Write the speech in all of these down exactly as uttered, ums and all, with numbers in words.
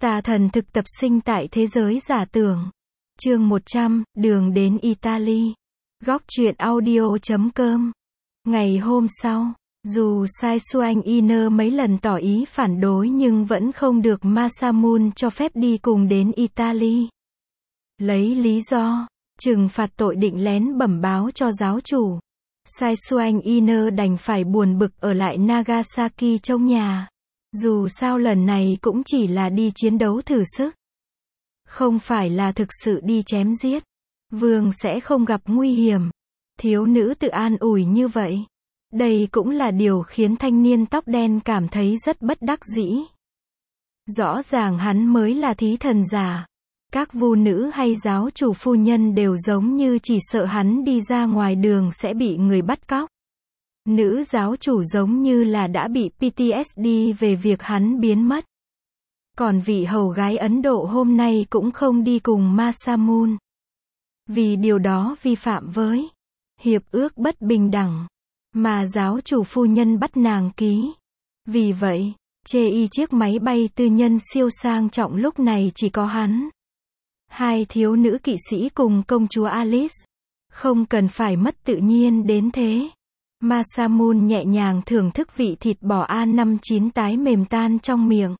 Tà thần thực tập sinh tại thế giới giả tưởng. Chương một trăm, đường đến Italy. Góc truyện audio chấm com. Ngày hôm sau, dù Sai Xuanh Iner mấy lần tỏ ý phản đối nhưng vẫn không được Masamune cho phép đi cùng đến Italy. Lấy lý do trừng phạt tội định lén bẩm báo cho giáo chủ, Sai Xuanh Iner đành phải buồn bực ở lại Nagasaki trong nhà. Dù sao lần này cũng chỉ là đi chiến đấu thử sức, không phải là thực sự đi chém giết. Vương sẽ không gặp nguy hiểm. Thiếu nữ tự an ủi như vậy. Đây cũng là điều khiến thanh niên tóc đen cảm thấy rất bất đắc dĩ. Rõ ràng hắn mới là thí thần giả. Các vu nữ hay giáo chủ phu nhân đều giống như chỉ sợ hắn đi ra ngoài đường sẽ bị người bắt cóc. Nữ giáo chủ giống như là đã bị pê tê ét đê về việc hắn biến mất. Còn vị hầu gái Ấn Độ hôm nay cũng không đi cùng Masamune. Vì điều đó vi phạm với hiệp ước bất bình đẳng mà giáo chủ phu nhân bắt nàng ký. Vì vậy, chê y chiếc máy bay tư nhân siêu sang trọng lúc này chỉ có hắn, hai thiếu nữ kỵ sĩ cùng công chúa Alice. Không cần phải mất tự nhiên đến thế. Masamune nhẹ nhàng thưởng thức vị thịt bò A năm chín tái mềm tan trong miệng.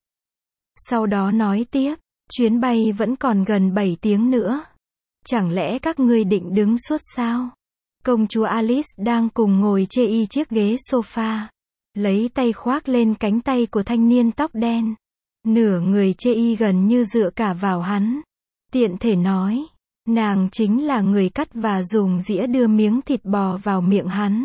Sau đó nói tiếp, chuyến bay vẫn còn gần bảy tiếng nữa. Chẳng lẽ các ngươi định đứng suốt sao? Công chúa Alice đang cùng ngồi chê y chiếc ghế sofa, lấy tay khoác lên cánh tay của thanh niên tóc đen. Nửa người chê y gần như dựa cả vào hắn. Tiện thể nói, nàng chính là người cắt và dùng dĩa đưa miếng thịt bò vào miệng hắn.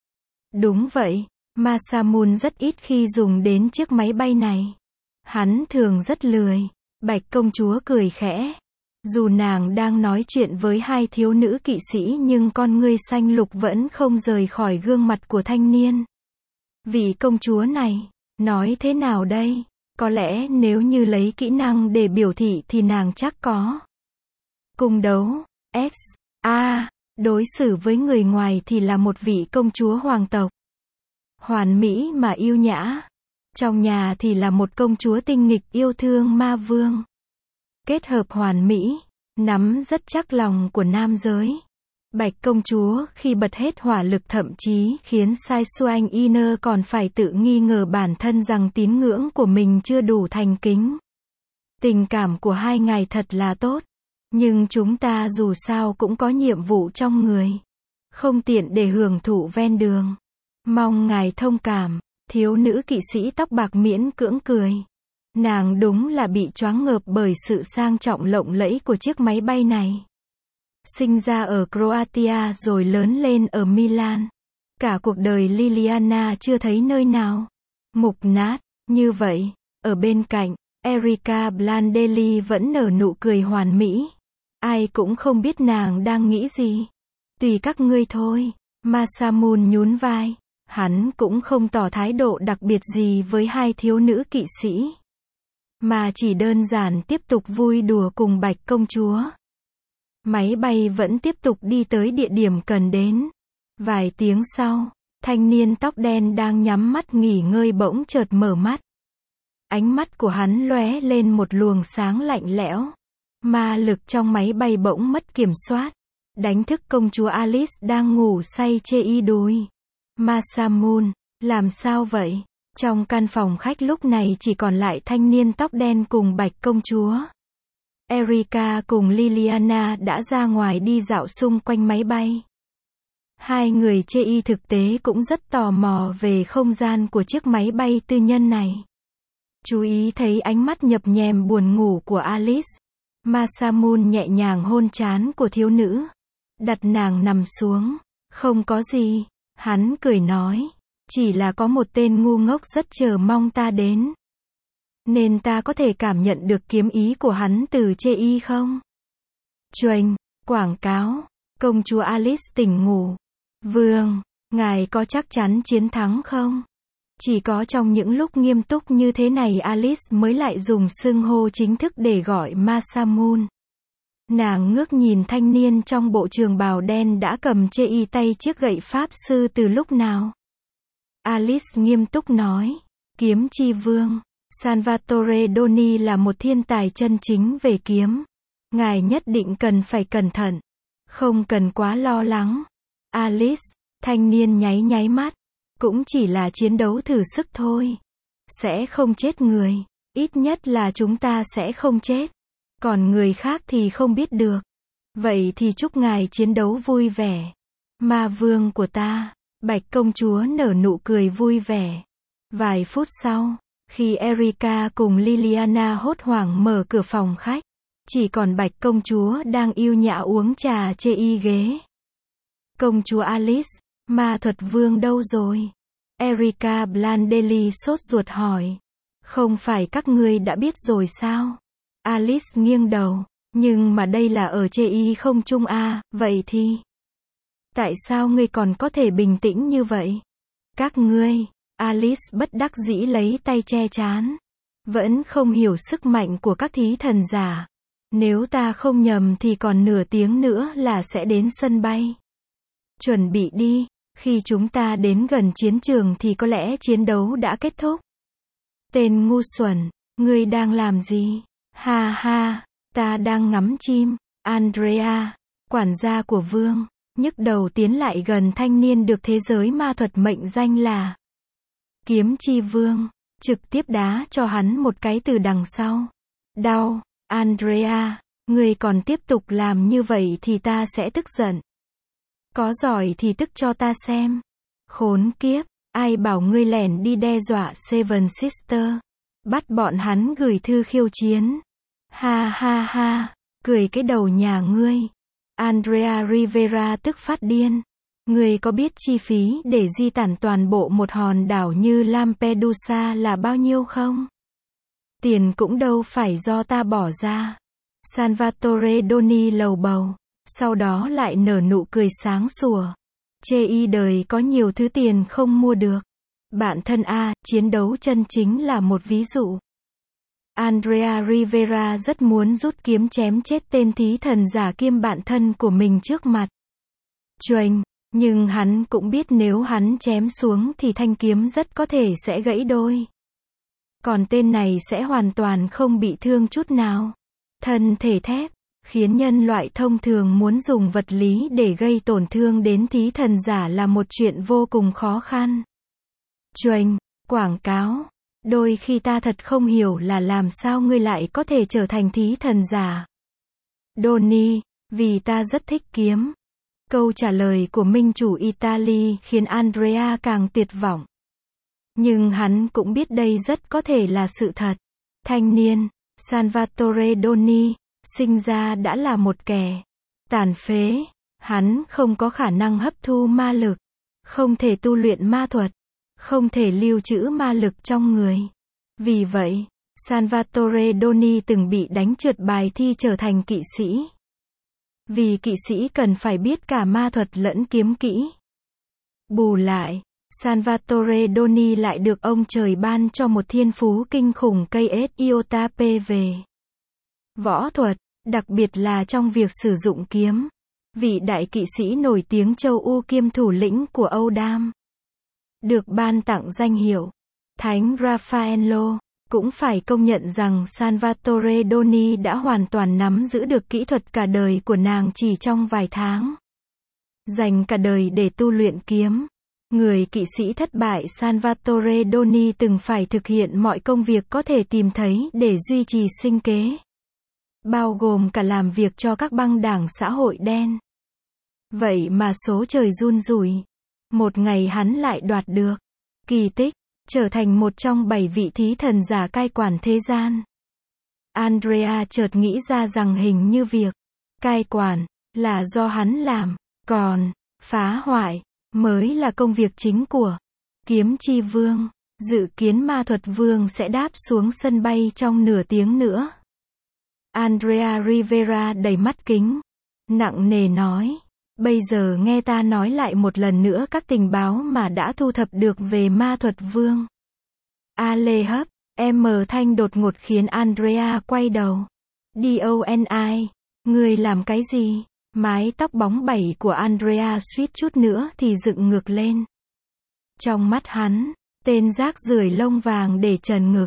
Đúng vậy, Masamune rất ít khi dùng đến chiếc máy bay này. Hắn thường rất lười. Bạch công chúa cười khẽ. Dù nàng đang nói chuyện với hai thiếu nữ kỵ sĩ nhưng con ngươi xanh lục vẫn không rời khỏi gương mặt của thanh niên. Vị công chúa này, nói thế nào đây? Có lẽ nếu như lấy kỹ năng để biểu thị thì nàng chắc có. Cung đấu, X, A, đối xử với người ngoài thì là một vị công chúa hoàng tộc. Hoàn mỹ mà yêu nhã. Trong nhà thì là một công chúa tinh nghịch yêu thương ma vương. Kết hợp hoàn mỹ, nắm rất chắc lòng của nam giới. Bạch công chúa khi bật hết hỏa lực thậm chí khiến Sai Xuanh Iner còn phải tự nghi ngờ bản thân rằng tín ngưỡng của mình chưa đủ thành kính. Tình cảm của hai ngài thật là tốt. Nhưng chúng ta dù sao cũng có nhiệm vụ trong người. Không tiện để hưởng thụ ven đường. Mong ngài thông cảm. Thiếu nữ kỵ sĩ tóc bạc miễn cưỡng cười. Nàng đúng là bị choáng ngợp bởi sự sang trọng lộng lẫy của chiếc máy bay này. Sinh ra ở Croatia rồi lớn lên ở Milan. Cả cuộc đời Liliana chưa thấy nơi nào mục nát như vậy. Ở bên cạnh, Erika Blandelli vẫn nở nụ cười hoàn mỹ. Ai cũng không biết nàng đang nghĩ gì. Tùy các ngươi thôi. Masamune nhún vai. Hắn cũng không tỏ thái độ đặc biệt gì với hai thiếu nữ kỵ sĩ, mà chỉ đơn giản tiếp tục vui đùa cùng Bạch công chúa. Máy bay vẫn tiếp tục đi tới địa điểm cần đến. Vài tiếng sau, thanh niên tóc đen đang nhắm mắt nghỉ ngơi bỗng chợt mở mắt. Ánh mắt của hắn lóe lên một luồng sáng lạnh lẽo. Ma lực trong máy bay bỗng mất kiểm soát, đánh thức công chúa Alice đang ngủ say chê y đùi. Masamune, làm sao vậy? Trong căn phòng khách lúc này chỉ còn lại thanh niên tóc đen cùng Bạch công chúa. Erika cùng Liliana đã ra ngoài đi dạo xung quanh máy bay. Hai người chê y thực tế cũng rất tò mò về không gian của chiếc máy bay tư nhân này. Chú ý thấy ánh mắt nhập nhèm buồn ngủ của Alice. Masamune nhẹ nhàng hôn trán của thiếu nữ, đặt nàng nằm xuống. Không có gì. Hắn cười nói, chỉ là có một tên ngu ngốc rất chờ mong ta đến. Nên ta có thể cảm nhận được kiếm ý của hắn từ chê y không? Chuềnh, quảng cáo, công chúa Alice tỉnh ngủ. Vương, ngài có chắc chắn chiến thắng không? Chỉ có trong những lúc nghiêm túc như thế này Alice mới lại dùng xưng hô chính thức để gọi Masamune. Nàng ngước nhìn thanh niên trong bộ trường bào đen đã cầm chê y tay chiếc gậy pháp sư từ lúc nào. Alice nghiêm túc nói, kiếm chi vương, Salvatore Doni là một thiên tài chân chính về kiếm. Ngài nhất định cần phải cẩn thận. Không cần quá lo lắng. Alice, thanh niên nháy nháy mắt. Cũng chỉ là chiến đấu thử sức thôi. Sẽ không chết người. Ít nhất là chúng ta sẽ không chết. Còn người khác thì không biết được. Vậy thì chúc ngài chiến đấu vui vẻ. Ma vương của ta. Bạch công chúa nở nụ cười vui vẻ. Vài phút sau, khi Erika cùng Liliana hốt hoảng mở cửa phòng khách, chỉ còn Bạch công chúa đang yêu nhã uống trà chê y ghế. Công chúa Alice, ma thuật vương đâu rồi? Erika Blandelli sốt ruột hỏi. Không phải các ngươi đã biết rồi sao? Alice nghiêng đầu. Nhưng mà đây là ở chê y không chung à, vậy thì... Tại sao ngươi còn có thể bình tĩnh như vậy? Các ngươi... Alice bất đắc dĩ lấy tay che trán. Vẫn không hiểu sức mạnh của các thí thần giả. Nếu ta không nhầm thì còn nửa tiếng nữa là sẽ đến sân bay. Chuẩn bị đi, khi chúng ta đến gần chiến trường thì có lẽ chiến đấu đã kết thúc. Tên ngu xuẩn, ngươi đang làm gì? Ha ha, ta đang ngắm chim. Andrea, quản gia của vương, nhức đầu tiến lại gần thanh niên được thế giới ma thuật mệnh danh là Kiếm Chi Vương, trực tiếp đá cho hắn một cái từ đằng sau. Đau, Andrea, ngươi còn tiếp tục làm như vậy thì ta sẽ tức giận. Có giỏi thì tức cho ta xem. Khốn kiếp, ai bảo ngươi lẻn đi đe dọa Seven Sister. Bắt bọn hắn gửi thư khiêu chiến. Ha ha ha, cười cái đầu nhà ngươi. Andrea Rivera tức phát điên. Ngươi có biết chi phí để di tản toàn bộ một hòn đảo như Lampedusa là bao nhiêu không? Tiền cũng đâu phải do ta bỏ ra. Salvatore Doni lầu bầu. Sau đó lại nở nụ cười sáng sủa. Chê y đời có nhiều thứ tiền không mua được. Bạn thân A, chiến đấu chân chính là một ví dụ. Andrea Rivera rất muốn rút kiếm chém chết tên thí thần giả kiêm bạn thân của mình trước mặt. Choành, nhưng hắn cũng biết nếu hắn chém xuống thì thanh kiếm rất có thể sẽ gãy đôi. Còn tên này sẽ hoàn toàn không bị thương chút nào. Thân thể thép, khiến nhân loại thông thường muốn dùng vật lý để gây tổn thương đến thí thần giả là một chuyện vô cùng khó khăn. Choành, quảng cáo. Đôi khi ta thật không hiểu là làm sao ngươi lại có thể trở thành thí thần giả. Doni, vì ta rất thích kiếm. Câu trả lời của minh chủ Italy khiến Andrea càng tuyệt vọng. Nhưng hắn cũng biết đây rất có thể là sự thật. Thanh niên, Salvatore Doni, sinh ra đã là một kẻ tàn phế. Hắn không có khả năng hấp thu ma lực. Không thể tu luyện ma thuật. Không thể lưu trữ ma lực trong người. Vì vậy, Salvatore Doni từng bị đánh trượt bài thi trở thành kỵ sĩ. Vì kỵ sĩ cần phải biết cả ma thuật lẫn kiếm kỹ. Bù lại, Salvatore Doni lại được ông trời ban cho một thiên phú kinh khủng cây S iota P về võ thuật, đặc biệt là trong việc sử dụng kiếm. Vị đại kỵ sĩ nổi tiếng châu U kiêm thủ lĩnh của Âu Đam được ban tặng danh hiệu Thánh Raffaello. Cũng phải công nhận rằng Salvatore Doni đã hoàn toàn nắm giữ được kỹ thuật cả đời của nàng chỉ trong vài tháng. Dành cả đời để tu luyện kiếm. Người kỵ sĩ thất bại Salvatore Doni từng phải thực hiện mọi công việc có thể tìm thấy để duy trì sinh kế. Bao gồm cả làm việc cho các băng đảng xã hội đen. Vậy mà số trời run rủi. Một ngày hắn lại đoạt được kỳ tích, trở thành một trong bảy vị thí thần giả cai quản thế gian. Andrea chợt nghĩ ra rằng hình như việc cai quản là do hắn làm, còn phá hoại mới là công việc chính của Kiếm Chi Vương. Dự kiến ma thuật vương sẽ đáp xuống sân bay trong nửa tiếng nữa. Andrea Rivera đầy mắt kính, nặng nề nói. Bây giờ nghe ta nói lại một lần nữa các tình báo mà đã thu thập được về ma thuật vương. A lê hấp, M thanh đột ngột khiến Andrea quay đầu. Doni, ngươi làm cái gì? Mái tóc bóng bẩy của Andrea suýt chút nữa thì dựng ngược lên. Trong mắt hắn, tên rác rưởi lông vàng để trần ngực.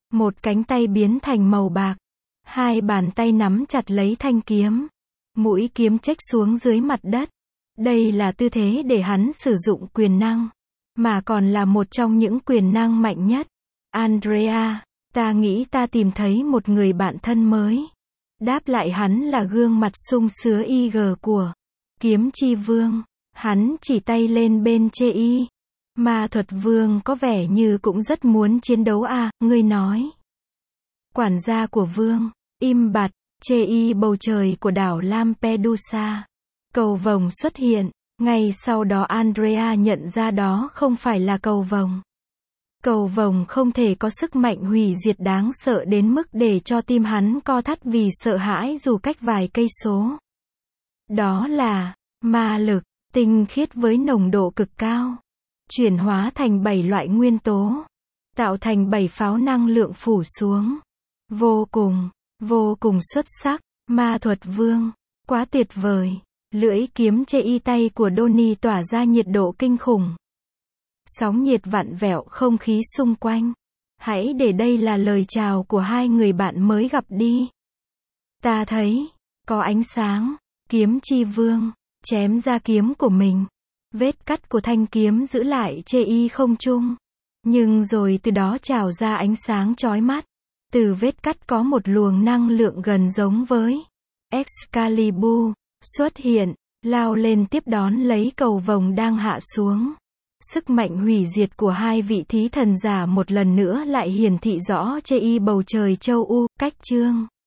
Một cánh tay biến thành màu bạc. Hai bàn tay nắm chặt lấy thanh kiếm. Mũi kiếm chếch xuống dưới mặt đất. Đây là tư thế để hắn sử dụng quyền năng. Mà còn là một trong những quyền năng mạnh nhất. Andrea, ta nghĩ ta tìm thấy một người bạn thân mới. Đáp lại hắn là gương mặt sung sứa y gờ của Kiếm Chi Vương. Hắn chỉ tay lên bên chê y. Ma thuật vương có vẻ như cũng rất muốn chiến đấu à, ngươi nói. Quản gia của vương, im bặt, chê y bầu trời của đảo Lampedusa. Cầu vồng xuất hiện, ngay sau đó Andrea nhận ra đó không phải là cầu vồng. Cầu vồng không thể có sức mạnh hủy diệt đáng sợ đến mức để cho tim hắn co thắt vì sợ hãi dù cách vài cây số. Đó là ma lực, tinh khiết với nồng độ cực cao. Chuyển hóa thành bảy loại nguyên tố. Tạo thành bảy pháo năng lượng phủ xuống. Vô cùng, vô cùng xuất sắc. Ma thuật vương. Quá tuyệt vời. Lưỡi kiếm chê y tay của Donnie tỏa ra nhiệt độ kinh khủng. Sóng nhiệt vặn vẹo không khí xung quanh. Hãy để đây là lời chào của hai người bạn mới gặp đi. Ta thấy, có ánh sáng. Kiếm Chi Vương chém ra kiếm của mình. Vết cắt của thanh kiếm giữ lại chê y không trung. Nhưng rồi từ đó trào ra ánh sáng chói mắt. Từ vết cắt có một luồng năng lượng gần giống với Excalibur xuất hiện, lao lên tiếp đón lấy cầu vồng đang hạ xuống. Sức mạnh hủy diệt của hai vị thí thần giả một lần nữa lại hiển thị rõ chê y bầu trời châu U, cách chương.